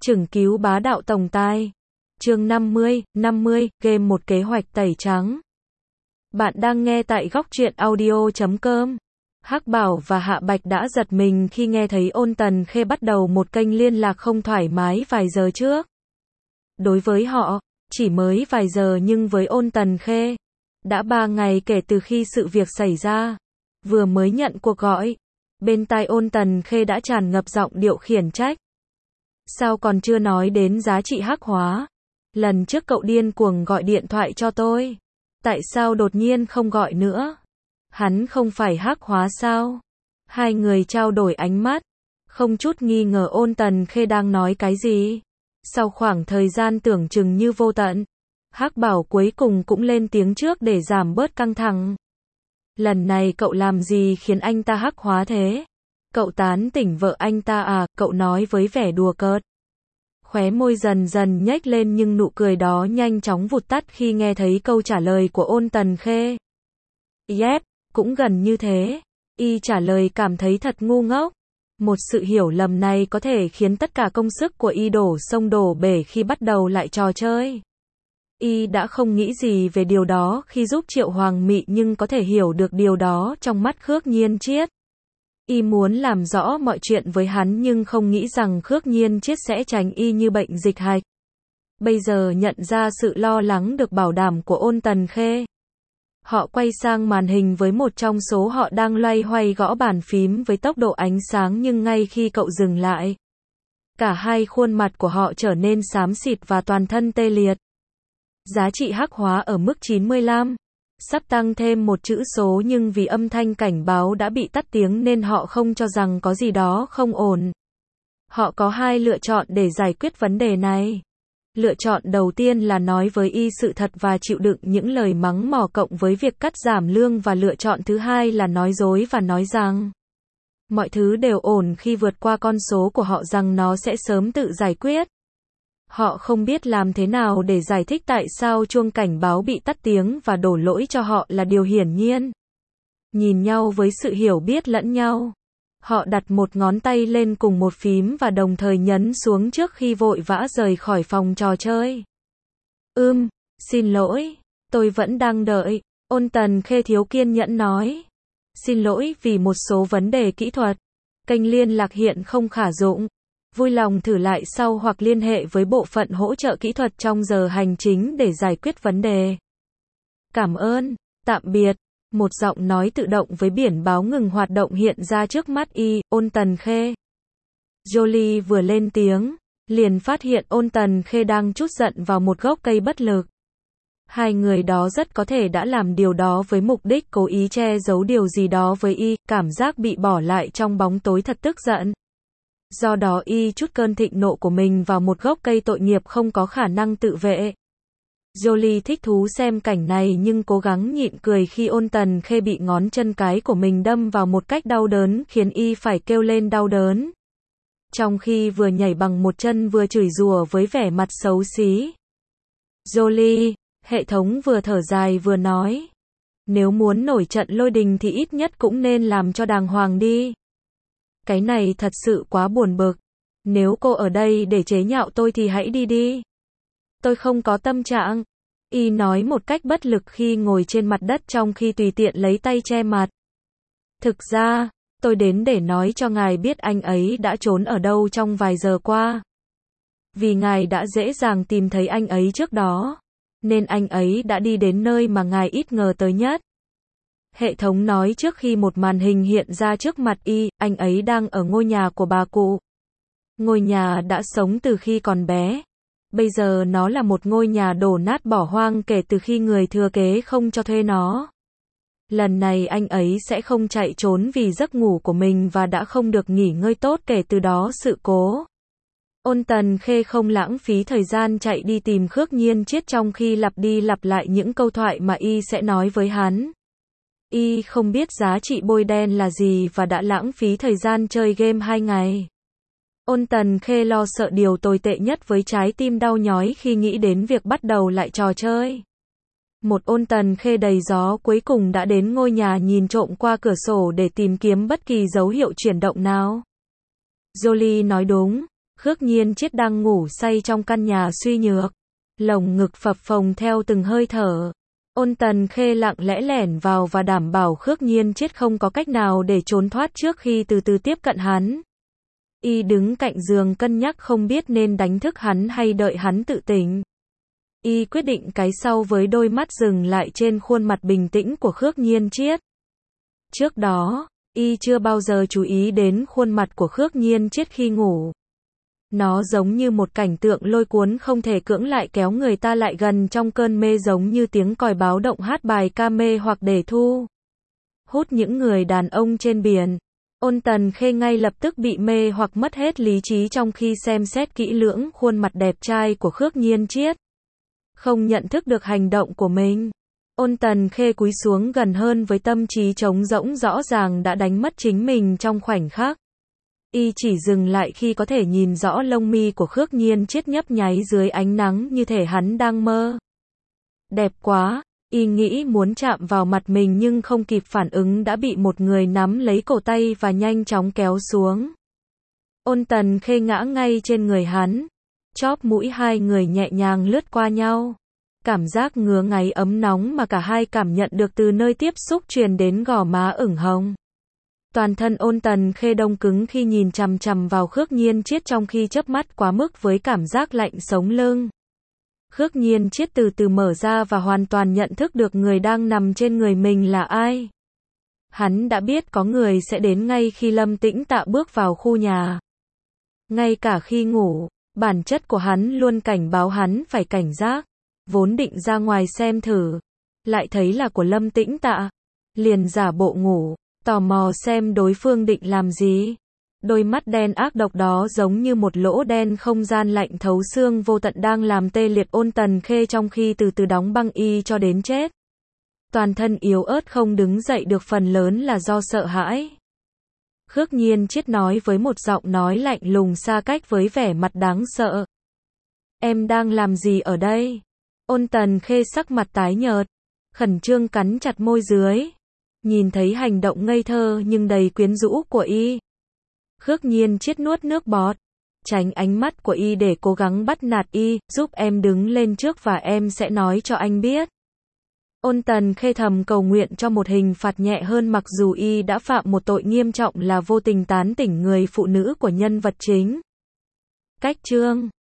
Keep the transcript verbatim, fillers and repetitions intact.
Chừng cứu bá đạo tổng tài. Chương năm mươi, năm mươi, game một kế hoạch tẩy trắng. Bạn đang nghe tại góc truyện audio chấm com. Hắc Bảo và Hạ Bạch đã giật mình khi nghe thấy Ôn Tần Khê bắt đầu một kênh liên lạc không thoải mái vài giờ trước. Đối với họ, chỉ mới vài giờ nhưng với Ôn Tần Khê, đã ba ngày kể từ khi sự việc xảy ra. Vừa mới nhận cuộc gọi, bên tai Ôn Tần Khê đã tràn ngập giọng điệu khiển trách. Sao còn chưa nói đến giá trị hắc hóa? Lần trước cậu điên cuồng gọi điện thoại cho tôi. Tại sao đột nhiên không gọi nữa? Hắn không phải hắc hóa sao? Hai người trao đổi ánh mắt, không chút nghi ngờ Ôn Tần Khê đang nói cái gì. Sau khoảng thời gian tưởng chừng như vô tận, Hắc Bảo cuối cùng cũng lên tiếng trước để giảm bớt căng thẳng. Lần này cậu làm gì khiến anh ta hắc hóa thế? Cậu tán tỉnh vợ anh ta à? Cậu nói với vẻ đùa cợt. Khóe môi dần dần nhếch lên nhưng nụ cười đó nhanh chóng vụt tắt khi nghe thấy câu trả lời của Ôn Tần Khê. Yep, cũng gần như thế. Y trả lời cảm thấy thật ngu ngốc. Một sự hiểu lầm này có thể khiến tất cả công sức của Y đổ sông đổ bể khi bắt đầu lại trò chơi. Y đã không nghĩ gì về điều đó khi giúp Triệu Hoàng Mị nhưng có thể hiểu được điều đó trong mắt Khước Nhiên Chiết. Y muốn làm rõ mọi chuyện với hắn nhưng không nghĩ rằng Khước Nhiên Chiết sẽ tránh Y như bệnh dịch hạch. Bây giờ nhận ra sự lo lắng được bảo đảm của Ôn Tần Khê. Họ quay sang màn hình với một trong số họ đang loay hoay gõ bàn phím với tốc độ ánh sáng nhưng ngay khi cậu dừng lại, cả hai khuôn mặt của họ trở nên xám xịt và toàn thân tê liệt. Giá trị hắc hóa ở mức chín mươi lăm. Sắp tăng thêm một chữ số nhưng vì âm thanh cảnh báo đã bị tắt tiếng nên họ không cho rằng có gì đó không ổn. Họ có hai lựa chọn để giải quyết vấn đề này. Lựa chọn đầu tiên là nói với Y sự thật và chịu đựng những lời mắng mỏ cộng với việc cắt giảm lương, và lựa chọn thứ hai là nói dối và nói rằng mọi thứ đều ổn khi vượt qua con số của họ, rằng nó sẽ sớm tự giải quyết. Họ không biết làm thế nào để giải thích tại sao chuông cảnh báo bị tắt tiếng và đổ lỗi cho họ là điều hiển nhiên. Nhìn nhau với sự hiểu biết lẫn nhau, họ đặt một ngón tay lên cùng một phím và đồng thời nhấn xuống trước khi vội vã rời khỏi phòng trò chơi. Ừm, xin lỗi, tôi vẫn đang đợi, Ôn Tần Khê thiếu kiên nhẫn nói. Xin lỗi vì một số vấn đề kỹ thuật. Kênh liên lạc hiện không khả dụng. Vui lòng thử lại sau hoặc liên hệ với bộ phận hỗ trợ kỹ thuật trong giờ hành chính để giải quyết vấn đề. Cảm ơn, tạm biệt. Một giọng nói tự động với biển báo ngừng hoạt động hiện ra trước mắt Y. Ôn Tần Khê. Jolie vừa lên tiếng, liền phát hiện Ôn Tần Khê đang trút giận vào một gốc cây bất lực. Hai người đó rất có thể đã làm điều đó với mục đích cố ý che giấu điều gì đó với Y, cảm giác bị bỏ lại trong bóng tối thật tức giận. Do đó Y trút cơn thịnh nộ của mình vào một gốc cây tội nghiệp không có khả năng tự vệ. Jolie thích thú xem cảnh này nhưng cố gắng nhịn cười khi Ôn Tần Khê bị ngón chân cái của mình đâm vào một cách đau đớn khiến Y phải kêu lên đau đớn. Trong khi vừa nhảy bằng một chân vừa chửi rủa với vẻ mặt xấu xí. Jolie, hệ thống vừa thở dài vừa nói. Nếu muốn nổi trận lôi đình thì ít nhất cũng nên làm cho đàng hoàng đi. Cái này thật sự quá buồn bực. Nếu cô ở đây để chế nhạo tôi thì hãy đi đi. Tôi không có tâm trạng. Y nói một cách bất lực khi ngồi trên mặt đất trong khi tùy tiện lấy tay che mặt. Thực ra, tôi đến để nói cho ngài biết anh ấy đã trốn ở đâu trong vài giờ qua. Vì ngài đã dễ dàng tìm thấy anh ấy trước đó, nên anh ấy đã đi đến nơi mà ngài ít ngờ tới nhất. Hệ thống nói trước khi một màn hình hiện ra trước mặt Y, anh ấy đang ở ngôi nhà của bà cụ. Ngôi nhà đã sống từ khi còn bé. Bây giờ nó là một ngôi nhà đổ nát bỏ hoang kể từ khi người thừa kế không cho thuê nó. Lần này anh ấy sẽ không chạy trốn vì giấc ngủ của mình và đã không được nghỉ ngơi tốt kể từ đó sự cố. Ôn Tần Khê không lãng phí thời gian chạy đi tìm Khước Nhiên Chiết trong khi lặp đi lặp lại những câu thoại mà Y sẽ nói với hắn. Y không biết giá trị bôi đen là gì và đã lãng phí thời gian chơi game hai ngày. Ôn Tần Khê lo sợ điều tồi tệ nhất với trái tim đau nhói khi nghĩ đến việc bắt đầu lại trò chơi. Một Ôn Tần Khê đầy gió cuối cùng đã đến ngôi nhà nhìn trộm qua cửa sổ để tìm kiếm bất kỳ dấu hiệu chuyển động nào. Jolie nói đúng. Khước Nhiên Chiết đang ngủ say trong căn nhà suy nhược. Lồng ngực phập phồng theo từng hơi thở. Ôn Tần Khê lặng lẽ lẻn vào và đảm bảo Khước Nhiên Chiết không có cách nào để trốn thoát trước khi từ từ tiếp cận hắn. Y đứng cạnh giường cân nhắc không biết nên đánh thức hắn hay đợi hắn tự tỉnh. Y quyết định cái sau với đôi mắt dừng lại trên khuôn mặt bình tĩnh của Khước Nhiên Chiết. Trước đó, Y chưa bao giờ chú ý đến khuôn mặt của Khước Nhiên Chiết khi ngủ. Nó giống như một cảnh tượng lôi cuốn không thể cưỡng lại kéo người ta lại gần trong cơn mê, giống như tiếng còi báo động hát bài ca mê hoặc để thu hút những người đàn ông trên biển. Ôn Tần Khê ngay lập tức bị mê hoặc mất hết lý trí trong khi xem xét kỹ lưỡng khuôn mặt đẹp trai của Khước Nhiên Chiết. Không nhận thức được hành động của mình, Ôn Tần Khê cúi xuống gần hơn với tâm trí trống rỗng, rõ ràng đã đánh mất chính mình trong khoảnh khắc. Y chỉ dừng lại khi có thể nhìn rõ lông mi của Khước Nhiên Chiết nhấp nháy dưới ánh nắng như thể hắn đang mơ. Đẹp quá, Y nghĩ muốn chạm vào mặt mình nhưng không kịp phản ứng đã bị một người nắm lấy cổ tay và nhanh chóng kéo xuống. Ôn Tần Khê ngã ngay trên người hắn. Chóp mũi hai người nhẹ nhàng lướt qua nhau. Cảm giác ngứa ngáy ấm nóng mà cả hai cảm nhận được từ nơi tiếp xúc truyền đến gò má ửng hồng. Toàn thân Ôn Tần Khê đông cứng khi nhìn chằm chằm vào Khước Nhiên Chiết trong khi chớp mắt quá mức với cảm giác lạnh sống lưng. Khước Nhiên Chiết từ từ mở ra và hoàn toàn nhận thức được người đang nằm trên người mình là ai. Hắn đã biết có người sẽ đến ngay khi Lâm Tĩnh Tạ bước vào khu nhà. Ngay cả khi ngủ, bản chất của hắn luôn cảnh báo hắn phải cảnh giác. Vốn định ra ngoài xem thử, lại thấy là của Lâm Tĩnh Tạ, liền giả bộ ngủ, tò mò xem đối phương định làm gì. Đôi mắt đen ác độc đó giống như một lỗ đen không gian lạnh thấu xương vô tận đang làm tê liệt Ôn Tần Khê trong khi từ từ đóng băng y cho đến chết. Toàn thân yếu ớt không đứng dậy được, phần lớn là do sợ hãi. Khước Nhiên Chiết nói với một giọng nói lạnh lùng xa cách với vẻ mặt đáng sợ. Em đang làm gì ở đây? Ôn Tần Khê sắc mặt tái nhợt, khẩn trương cắn chặt môi dưới. Nhìn thấy hành động ngây thơ nhưng đầy quyến rũ của y, Khước Nhiên Chiết nuốt nước bọt, tránh ánh mắt của y để cố gắng bắt nạt y, giúp em đứng lên trước và em sẽ nói cho anh biết. Ôn Tần Khê thầm cầu nguyện cho một hình phạt nhẹ hơn, mặc dù y đã phạm một tội nghiêm trọng là vô tình tán tỉnh người phụ nữ của nhân vật chính. Cách chương